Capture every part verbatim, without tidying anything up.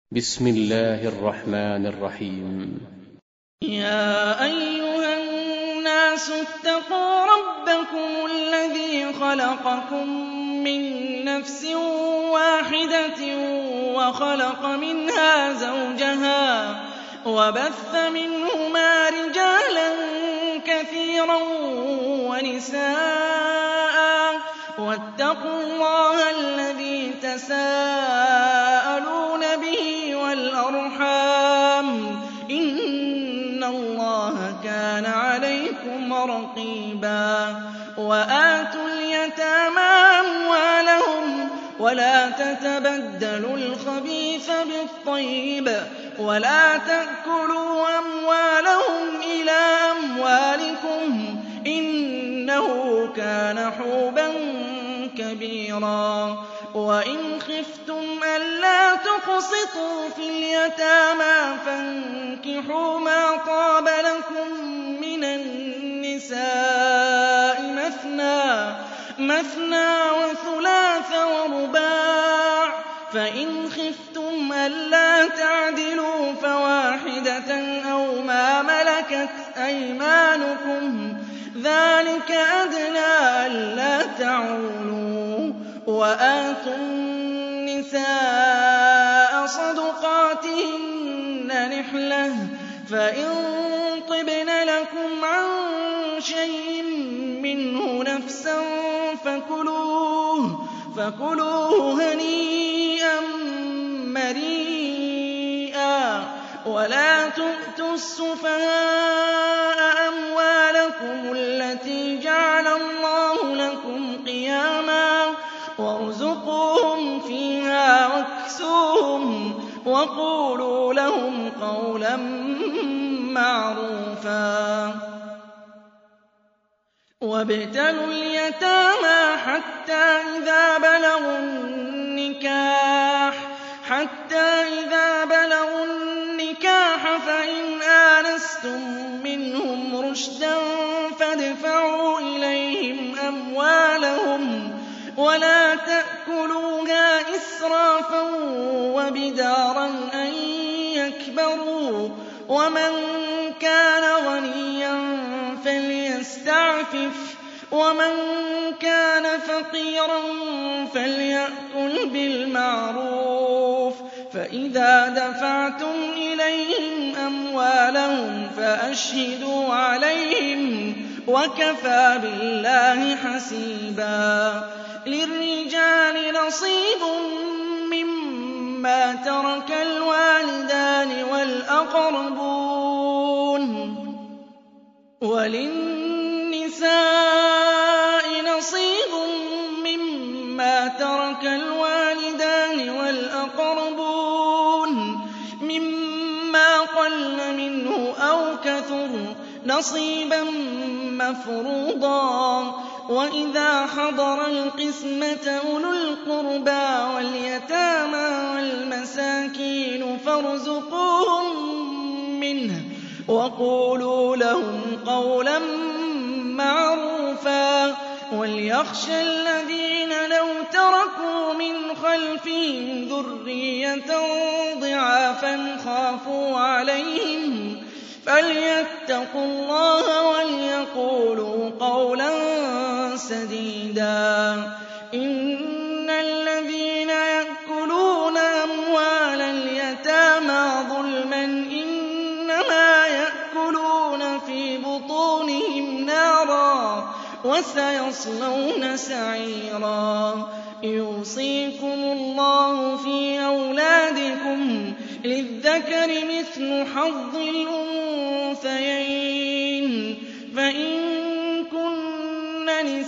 بسم الله الرحمن الرحيم. يا أيها الناس اتقوا ربكم الذي خلقكم من نفس واحدة وخلق منها زوجها وبث منهما رجالا كثيرا ونساء واتقوا الله الذي تساءلون به والأرحام إن الله كان عليكم رقيبا. وآتوا اليتامى أموالهم ولا تتبدلوا الخبيث بالطيب ولا تأكلوا أموالهم إلى أموالكم إنه كان حوبا كبيرا. وإن خفتم ألا تقسطوا في اليتامى فانكحوا ما طاب لكم من النساء مثنى مثنى وثلاث ورباع فإن خفتم ألا تعدلوا فواحدة أو ما ملكت أيمانكم ذلك أدنى ألا تعولوا. وآتوا النساء صدقاتهن نحلة فإن طبن لكم عن شيء منه نفسا فكلوه فكلوه هنيئا مريئا. ولا تؤتوا السفهاء أموالكم التي جعل الله لكم قياما وارزقوهم فيها واكسوهم وقولوا لهم قولا معروفا. وابتلوا اليتامى حتى إذا بلغوا النكاح حتى إذا بلغوا النكاح فإن آنستم منهم رشدا فادفعوا إليهم أموالهم ولا تأكلوها إسرافا وبدارا أن يكبروا. ومن كان غنيا فليستعفف ومن كان فقيرا فليأكل بالمعروف. فإذا دفعتم إليهم أموالهم فأشهدوا عليهم وكفى بالله حسيبا. للرجال نصيب مما ترك الوالدان والأقربون وللنساء نصيب مما ترك الوالدان والأقربون مما قل منه أو كثر نصيبا مفروضا. وإذا حضر القسمة أولو القربى واليتامى والمساكين فارزقوهم منه وقولوا لهم قولا معروفا. وليخشى الذين لو تركوا من خلفهم ذرية ضعافا خافوا عليهم فليتقوا الله وليقولوا قولا سديدا. إن الذين يأكلون أموال اليتامى ظلما إنما يأكلون في بطونهم نارا وسيصلون سعيرا. يوصيكم الله في أولادكم للذكر مثل حظ الأنثيين فإن كن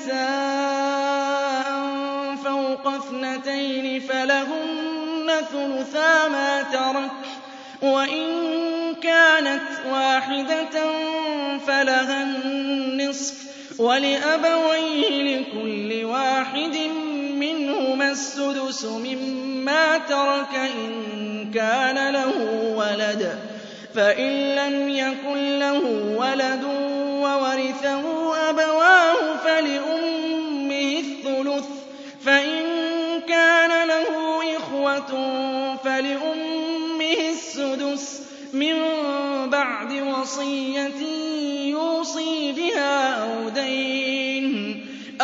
نساء فوق اثنتين فلهن ثلثا ما ترك وإن كانت واحدة فلها النصف ولأبويه لكل واحد منهما السدس مما ترك إن كان له ولد فإن لم يكن له ولد وورثه أبواه فلأمه الثلث فإن كان له إخوة فلأمه فِيهِ السُّدُسُ مِن بَعْدِ وَصِيَّةٍ يُوصِي بِهَا أَوْ دَيْنٍ ۗ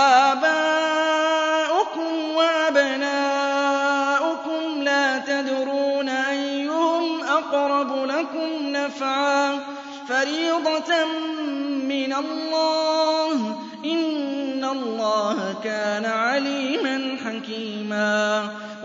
آبَاؤُكُمْ وَأَبْنَاؤُكُمْ لَا تَدْرُونَ أَيُّهُمْ أَقْرَبُ لَكُمْ نَفْعًا ۚ فَرِيضَةً مِّنَ اللَّهِ ۗ إِنَّ اللَّهَ كَانَ عَلِيمًا حَكِيمًا